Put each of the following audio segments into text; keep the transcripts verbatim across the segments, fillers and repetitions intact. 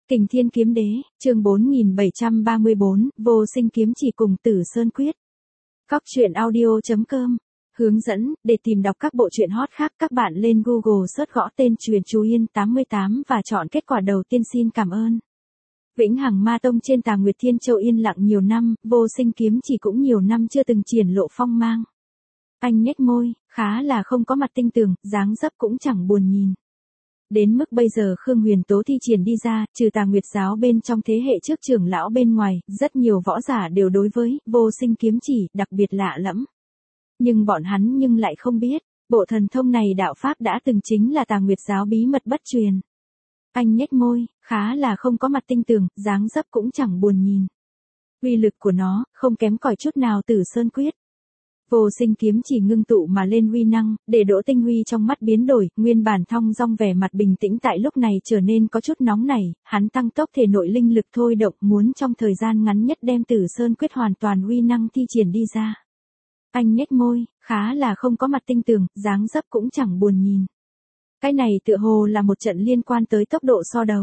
Kình Thiên Kiếm Đế, chương bốn nghìn bảy trăm ba mươi bốn, Vô Sinh Kiếm Chỉ cùng Tử Sơn Quyết. Cóc truyện audio chấm com. Hướng dẫn, để tìm đọc các bộ truyện hot khác các bạn lên Google search gõ tên Truyện Chú Yên tám mươi tám và chọn kết quả đầu tiên. Xin cảm ơn. Vĩnh Hằng Ma Tông trên Tà Nguyệt Thiên Châu yên lặng nhiều năm, Vô Sinh Kiếm Chỉ cũng nhiều năm chưa từng triển lộ phong mang. Anh nhếch môi, khá là không có mặt tinh tường, dáng dấp cũng chẳng buồn nhìn. Đến mức bây giờ Khương Huyền Tố thi triển đi ra, trừ Tà Nguyệt giáo bên trong thế hệ trước trưởng lão bên ngoài, rất nhiều võ giả đều đối với Vô Sinh Kiếm Chỉ đặc biệt lạ lẫm. Nhưng bọn hắn nhưng lại không biết, bộ thần thông này đạo pháp đã từng chính là Tà Nguyệt giáo bí mật bất truyền. Anh nhếch môi, khá là không có mặt tinh tường, dáng dấp cũng chẳng buồn nhìn. Uy lực của nó, không kém cỏi chút nào Tử Sơn Quyết. Vô Sinh Kiếm Chỉ ngưng tụ mà lên uy năng, để Đỗ Tinh Huy trong mắt biến đổi, nguyên bản thong dong vẻ mặt bình tĩnh tại lúc này trở nên có chút nóng nảy, hắn tăng tốc thể nội linh lực thôi động muốn trong thời gian ngắn nhất đem Tử Sơn Quyết hoàn toàn uy năng thi triển đi ra. Anh nhếch môi, khá là không có mặt tinh tường, dáng dấp cũng chẳng buồn nhìn. Cái này tựa hồ là một trận liên quan tới tốc độ so đấu.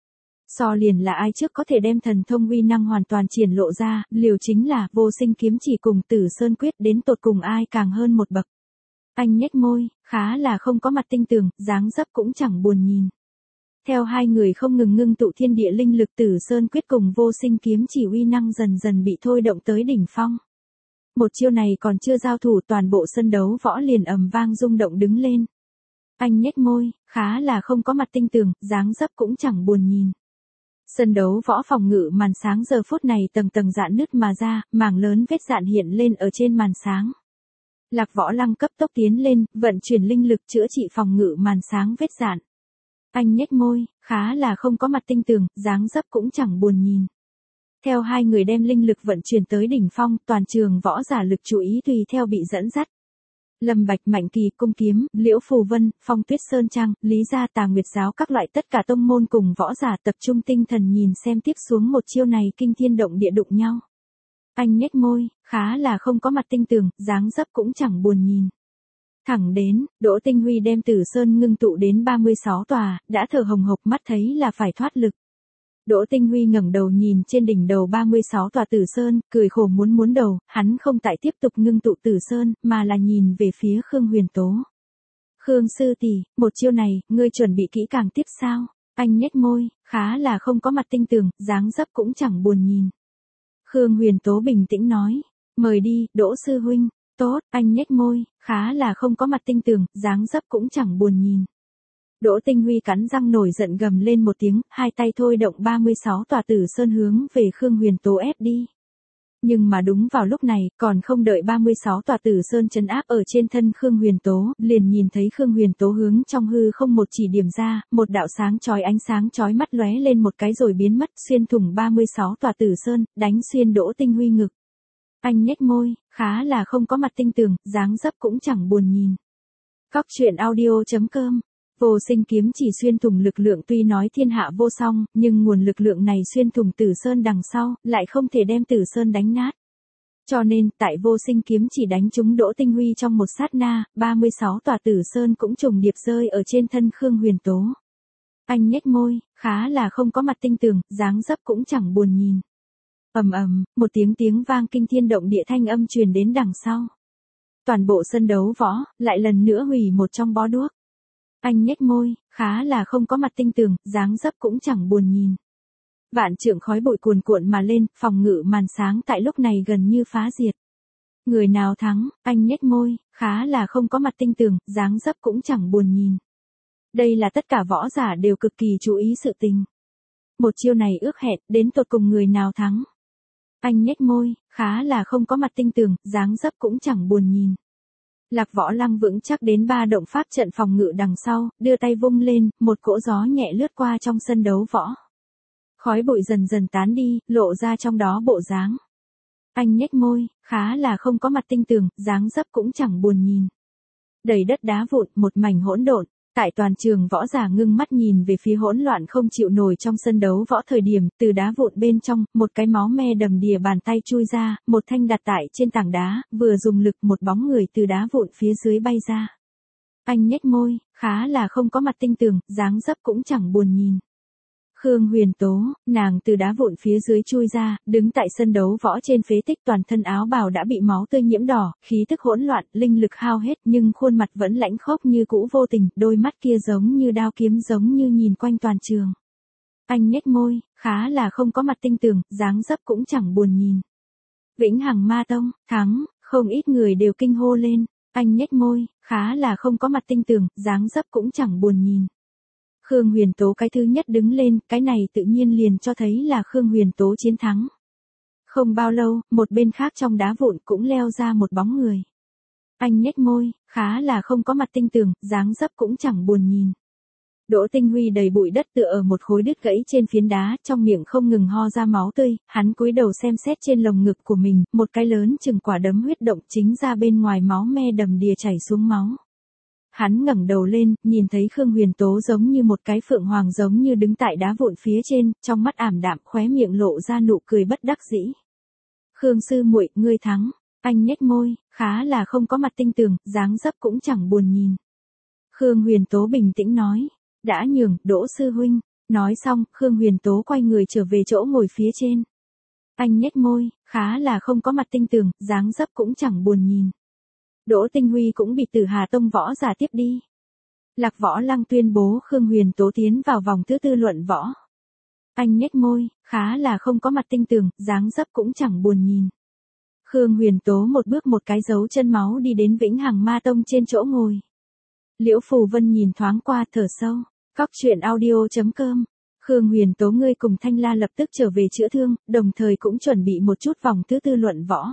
So liền là ai trước có thể đem thần thông uy năng hoàn toàn triển lộ ra, liều chính là Vô Sinh Kiếm Chỉ cùng Tử Sơn Quyết đến tột cùng ai càng hơn một bậc. Anh nhếch môi, khá là không có mặt tinh tường, dáng dấp cũng chẳng buồn nhìn. Theo hai người không ngừng ngưng tụ thiên địa linh lực, Tử Sơn Quyết cùng Vô Sinh Kiếm Chỉ uy năng dần dần bị thôi động tới đỉnh phong. Một chiêu này còn chưa giao thủ, toàn bộ sân đấu võ liền ầm vang rung động đứng lên. Anh nhếch môi, khá là không có mặt tinh tường, dáng dấp cũng chẳng buồn nhìn. Sân đấu võ phòng ngự màn sáng giờ phút này tầng tầng rạn nứt mà ra, mảng lớn vết rạn hiện lên ở trên màn sáng. Lạc Võ Lăng cấp tốc tiến lên, vận chuyển linh lực chữa trị phòng ngự màn sáng vết rạn. Anh nhếch môi, khá là không có mặt tinh tường, dáng dấp cũng chẳng buồn nhìn. Theo hai người đem linh lực vận chuyển tới đỉnh phong, toàn trường võ giả lực chú ý tùy theo bị dẫn dắt. Lâm Bạch, Mạnh Kỳ, Cung Kiếm, Liễu Phù Vân, Phong Tuyết Sơn Trang, Lý Gia, Tà Nguyệt giáo các loại tất cả tông môn cùng võ giả tập trung tinh thần nhìn xem tiếp xuống một chiêu này kinh thiên động địa đụng nhau. Anh nhếch môi, khá là không có mặt tinh tường, dáng dấp cũng chẳng buồn nhìn. Thẳng đến, Đỗ Tinh Huy đem Tử Sơn ngưng tụ đến ba mươi sáu tòa, đã thở hồng hộc mắt thấy là phải thoát lực. Đỗ Tinh Huy ngẩng đầu nhìn trên đỉnh đầu ba mươi sáu tòa Tử Sơn, cười khổ muốn muốn đầu, hắn không tại tiếp tục ngưng tụ Tử Sơn, mà là nhìn về phía Khương Huyền Tố. Khương sư tỷ, một chiêu này, ngươi chuẩn bị kỹ càng tiếp sao? Anh nhếch môi, khá là không có mặt tinh tường, dáng dấp cũng chẳng buồn nhìn. Khương Huyền Tố bình tĩnh nói, mời đi, Đỗ sư huynh. Tốt, anh nhếch môi, khá là không có mặt tinh tường, dáng dấp cũng chẳng buồn nhìn. Đỗ Tinh Huy cắn răng nổi giận gầm lên một tiếng, hai tay thôi động ba mươi sáu tòa Tử Sơn hướng về Khương Huyền Tố ép đi. Nhưng mà đúng vào lúc này, còn không đợi ba mươi sáu tòa Tử Sơn trấn áp ở trên thân Khương Huyền Tố, liền nhìn thấy Khương Huyền Tố hướng trong hư không một chỉ điểm ra, một đạo sáng chói ánh sáng chói mắt lóe lên một cái rồi biến mất, xuyên thủng ba mươi sáu tòa Tử Sơn, đánh xuyên Đỗ Tinh Huy ngực. Anh nhếch môi, khá là không có mặt tinh tường, dáng dấp cũng chẳng buồn nhìn. Cóc truyện audio chấm com. Vô Sinh Kiếm Chỉ xuyên thủng lực lượng tuy nói thiên hạ vô song, nhưng nguồn lực lượng này xuyên thủng Tử Sơn đằng sau, lại không thể đem Tử Sơn đánh nát. Cho nên, tại Vô Sinh Kiếm Chỉ đánh trúng Đỗ Tinh Huy trong một sát na, ba mươi sáu tòa Tử Sơn cũng trùng điệp rơi ở trên thân Khương Huyền Tố. Anh nhếch môi, khá là không có mặt tinh tường, dáng dấp cũng chẳng buồn nhìn. Ầm ầm, một tiếng tiếng vang kinh thiên động địa thanh âm truyền đến đằng sau. Toàn bộ sân đấu võ, lại lần nữa hủy một trong bó đuốc. Anh nhếch môi, khá là không có mặt tinh tường, dáng dấp cũng chẳng buồn nhìn. Vạn trượng khói bụi cuồn cuộn mà lên, phòng ngự màn sáng tại lúc này gần như phá diệt. Người nào thắng, anh nhếch môi, khá là không có mặt tinh tường, dáng dấp cũng chẳng buồn nhìn. Đây là tất cả võ giả đều cực kỳ chú ý sự tình. Một chiêu này ước hẹn, đến tột cùng người nào thắng. Anh nhếch môi, khá là không có mặt tinh tường, dáng dấp cũng chẳng buồn nhìn. Lạc Võ Lăng vững chắc đến ba động pháp trận phòng ngự đằng sau, đưa tay vung lên, một cỗ gió nhẹ lướt qua trong sân đấu võ. Khói bụi dần dần tán đi, lộ ra trong đó bộ dáng. Anh nhếch môi, khá là không có mặt tinh tường, dáng dấp cũng chẳng buồn nhìn. Đầy đất đá vụn, một mảnh hỗn độn. Tại toàn trường võ giả ngưng mắt nhìn về phía hỗn loạn không chịu nổi trong sân đấu võ thời điểm, từ đá vụn bên trong, một cái máu me đầm đìa bàn tay chui ra, một thanh đặt tại trên tảng đá, vừa dùng lực một bóng người từ đá vụn phía dưới bay ra. Anh nhếch môi, khá là không có mặt tinh tường, dáng dấp cũng chẳng buồn nhìn. Khương Huyền Tố, nàng từ đá vụn phía dưới chui ra, đứng tại sân đấu võ trên phế tích, toàn thân áo bào đã bị máu tươi nhiễm đỏ, khí tức hỗn loạn, linh lực hao hết, nhưng khuôn mặt vẫn lãnh khốc như cũ vô tình, đôi mắt kia giống như đao kiếm, giống như nhìn quanh toàn trường. Anh nhếch môi, khá là không có mặt tinh tường, dáng dấp cũng chẳng buồn nhìn. Vĩnh Hằng Ma Tông, thắng, không ít người đều kinh hô lên. Anh nhếch môi, khá là không có mặt tinh tường, dáng dấp cũng chẳng buồn nhìn. Khương Huyền Tố cái thứ nhất đứng lên, cái này tự nhiên liền cho thấy là Khương Huyền Tố chiến thắng. Không bao lâu, một bên khác trong đá vụn cũng leo ra một bóng người. Anh nhếch môi, khá là không có mặt tinh tường, dáng dấp cũng chẳng buồn nhìn. Đỗ Tinh Huy đầy bụi đất tựa ở một khối đứt gãy trên phiến đá, trong miệng không ngừng ho ra máu tươi, hắn cúi đầu xem xét trên lồng ngực của mình, một cái lớn chừng quả đấm huyết động chính ra bên ngoài, máu me đầm đìa chảy xuống máu. Hắn ngẩng đầu lên, nhìn thấy Khương Huyền Tố giống như một cái phượng hoàng, giống như đứng tại đá vụn phía trên, trong mắt ảm đạm, khóe miệng lộ ra nụ cười bất đắc dĩ. Khương sư muội, ngươi thắng. Anh nhếch môi, khá là không có mặt tinh tường, dáng dấp cũng chẳng buồn nhìn. Khương Huyền Tố bình tĩnh nói. Đã nhường, Đỗ sư huynh. Nói xong, Khương Huyền Tố quay người trở về chỗ ngồi phía trên. Anh nhếch môi, khá là không có mặt tinh tường, dáng dấp cũng chẳng buồn nhìn. Đỗ Tinh Huy cũng bị Tử Hà Tông võ giả tiếp đi. Lạc Võ Lăng tuyên bố Khương Huyền Tố tiến vào vòng thứ tư luận võ. Anh nhếch môi, khá là không có mặt tinh tường, dáng dấp cũng chẳng buồn nhìn. Khương Huyền Tố một bước một cái dấu chân máu đi đến Vĩnh Hằng Ma Tông trên chỗ ngồi. Liễu Phù Vân nhìn thoáng qua, thở sâu. Cóc truyện audio chấm com. Khương Huyền Tố, ngươi cùng Thanh La lập tức trở về chữa thương, đồng thời cũng chuẩn bị một chút vòng thứ tư luận võ.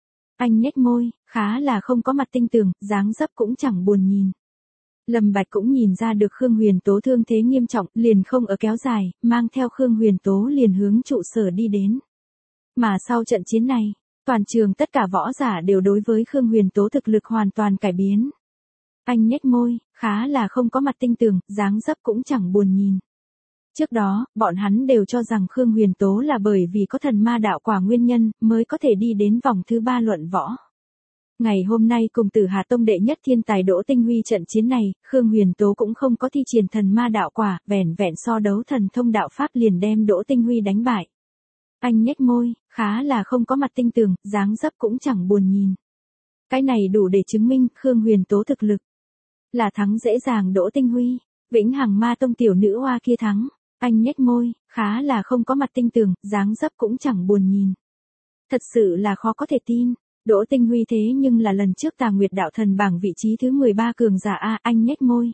Anh nhếch môi, khá là không có mặt tinh tường, dáng dấp cũng chẳng buồn nhìn. Lâm Bạch cũng nhìn ra được Khương Huyền Tố thương thế nghiêm trọng, liền không ở kéo dài, mang theo Khương Huyền Tố liền hướng trụ sở đi đến. Mà sau trận chiến này, toàn trường tất cả võ giả đều đối với Khương Huyền Tố thực lực hoàn toàn cải biến. Anh nhếch môi, khá là không có mặt tinh tường, dáng dấp cũng chẳng buồn nhìn. Trước đó, bọn hắn đều cho rằng Khương Huyền Tố là bởi vì có thần ma đạo quả nguyên nhân, mới có thể đi đến vòng thứ ba luận võ. Ngày hôm nay cùng Tử Hà Tông đệ nhất thiên tài Đỗ Tinh Huy trận chiến này, Khương Huyền Tố cũng không có thi triển thần ma đạo quả, vẻn vẹn so đấu thần thông đạo pháp liền đem Đỗ Tinh Huy đánh bại. Anh nhếch môi, khá là không có mặt tinh tường, dáng dấp cũng chẳng buồn nhìn. Cái này đủ để chứng minh Khương Huyền Tố thực lực. Là thắng dễ dàng Đỗ Tinh Huy, Vĩnh Hằng Ma Tông tiểu nữ hoa kia thắng. Anh nhếch môi, khá là không có mặt tinh tường, dáng dấp cũng chẳng buồn nhìn. Thật sự là khó có thể tin, Đỗ Tinh Huy thế nhưng là lần trước Tà Nguyệt đạo thần bảng vị trí thứ mười ba cường giả a. Anh nhếch môi,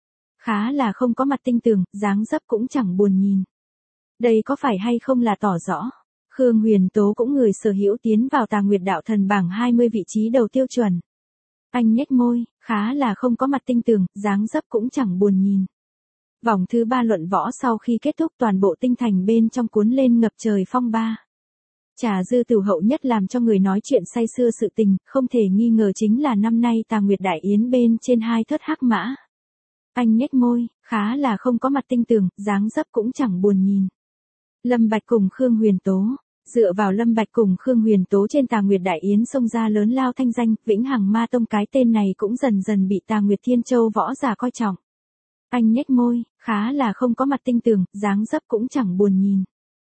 khá là không có mặt tinh tường, dáng dấp cũng chẳng buồn nhìn. Đây có phải hay không là tỏ rõ, Khương Huyền Tố cũng người sở hữu tiến vào Tà Nguyệt đạo thần bảng hai mươi vị trí đầu tiêu chuẩn. Anh nhếch môi, khá là không có mặt tinh tường, dáng dấp cũng chẳng buồn nhìn. Vòng thứ ba luận võ sau khi kết thúc, toàn bộ tinh thành bên trong cuốn lên ngập trời phong ba. Trà dư tử hậu nhất làm cho người nói chuyện say sưa sự tình, không thể nghi ngờ chính là năm nay Tà Nguyệt Đại Yến bên trên hai thất hắc mã. Anh nhếch môi, khá là không có mặt tinh tường, dáng dấp cũng chẳng buồn nhìn. Lâm Bạch cùng Khương Huyền Tố. Dựa vào Lâm Bạch cùng Khương Huyền Tố trên Tà Nguyệt Đại Yến xông ra lớn lao thanh danh, Vĩnh Hằng Ma Tông cái tên này cũng dần dần bị Tà Nguyệt Thiên Châu võ giả coi trọng. Anh nhếch môi, khá là không có mặt tinh tường, dáng dấp cũng chẳng buồn nhìn.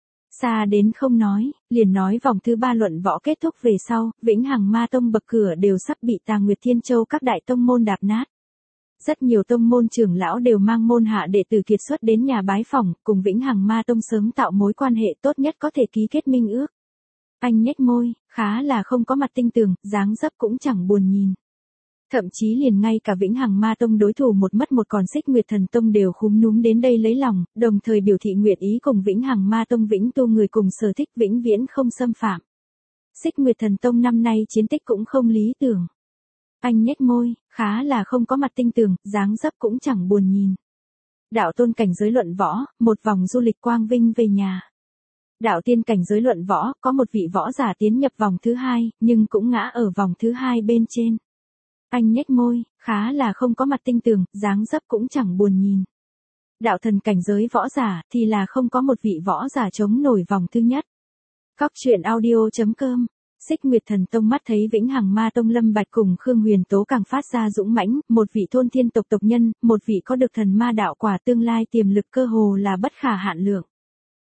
Xa đến không nói, liền nói vòng thứ ba luận võ kết thúc về sau, Vĩnh Hằng Ma Tông bậc cửa đều sắp bị Tà Nguyệt Thiên Châu các đại tông môn đạp nát. Rất nhiều tông môn trưởng lão đều mang môn hạ đệ tử kiệt xuất đến nhà bái phỏng, cùng Vĩnh Hằng Ma Tông sớm tạo mối quan hệ tốt nhất có thể ký kết minh ước. Anh nhếch môi, khá là không có mặt tinh tường, dáng dấp cũng chẳng buồn nhìn. Thậm chí liền ngay cả Vĩnh Hằng Ma Tông đối thủ một mất một còn Xích Nguyệt Thần Tông đều khúm núm đến đây lấy lòng, đồng thời biểu thị nguyện ý cùng Vĩnh Hằng Ma Tông Vĩnh tu người cùng sở thích vĩnh viễn không xâm phạm. Xích Nguyệt Thần Tông năm nay chiến tích cũng không lý tưởng. Anh nhếch môi, khá là không có mặt tinh tường, dáng dấp cũng chẳng buồn nhìn. Đạo tôn cảnh giới luận võ, một vòng du lịch quang vinh về nhà. Đạo tiên cảnh giới luận võ, có một vị võ giả tiến nhập vòng thứ hai, nhưng cũng ngã ở vòng thứ hai bên trên. Anh nhếch môi, khá là không có mặt tinh tường, dáng dấp cũng chẳng buồn nhìn. Đạo thần cảnh giới võ giả, thì là không có một vị võ giả chống nổi vòng thứ nhất. Cóc truyện audio chấm com. Xích Nguyệt Thần Tông mắt thấy Vĩnh Hằng Ma Tông Lâm Bạch cùng Khương Huyền Tố càng phát ra dũng mãnh, một vị thôn thiên tộc tộc nhân, một vị có được thần ma đạo quả tương lai tiềm lực cơ hồ là bất khả hạn lượng.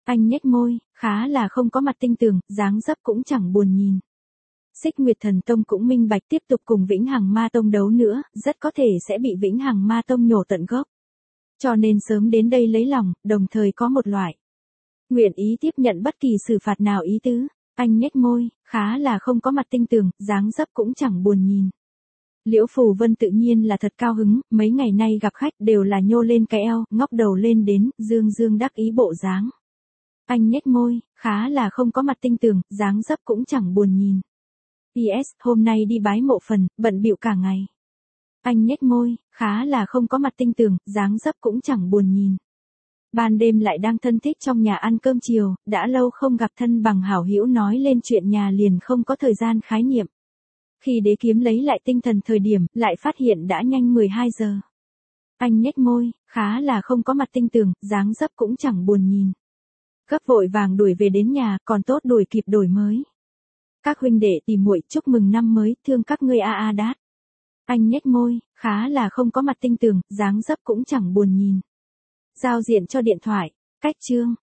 Anh nhếch môi, khá là không có mặt tinh tường, dáng dấp cũng chẳng buồn nhìn. Xích Nguyệt Thần Tông cũng minh bạch tiếp tục cùng Vĩnh Hằng Ma Tông đấu nữa, rất có thể sẽ bị Vĩnh Hằng Ma Tông nhổ tận gốc. Cho nên sớm đến đây lấy lòng, đồng thời có một loại nguyện ý tiếp nhận bất kỳ xử phạt nào ý tứ. Anh nhếch môi, khá là không có mặt tinh tường, dáng dấp cũng chẳng buồn nhìn. Liễu Phù Vân tự nhiên là thật cao hứng, mấy ngày nay gặp khách đều là nhô lên cái eo, ngóc đầu lên đến, dương dương đắc ý bộ dáng. Anh nhếch môi, khá là không có mặt tinh tường, dáng dấp cũng chẳng buồn nhìn. pê ét, hôm nay đi bái mộ phần, bận bịu cả ngày. Anh nhếch môi, khá là không có mặt tinh tường, dáng dấp cũng chẳng buồn nhìn. Ban đêm lại đang thân thích trong nhà ăn cơm chiều, đã lâu không gặp thân bằng hảo hữu nói lên chuyện nhà liền không có thời gian khái niệm. Khi Đế Kiếm lấy lại tinh thần thời điểm, lại phát hiện đã nhanh mười hai giờ. Anh nhếch môi, khá là không có mặt tinh tường, dáng dấp cũng chẳng buồn nhìn. Gấp vội vàng đuổi về đến nhà, còn tốt đuổi kịp đổi mới. Các huynh đệ tỷ muội chúc mừng năm mới, thương các ngươi a a đát. Anh nhếch môi, khá là không có mặt tinh tường, dáng dấp cũng chẳng buồn nhìn. Giao diện cho điện thoại, cách chương.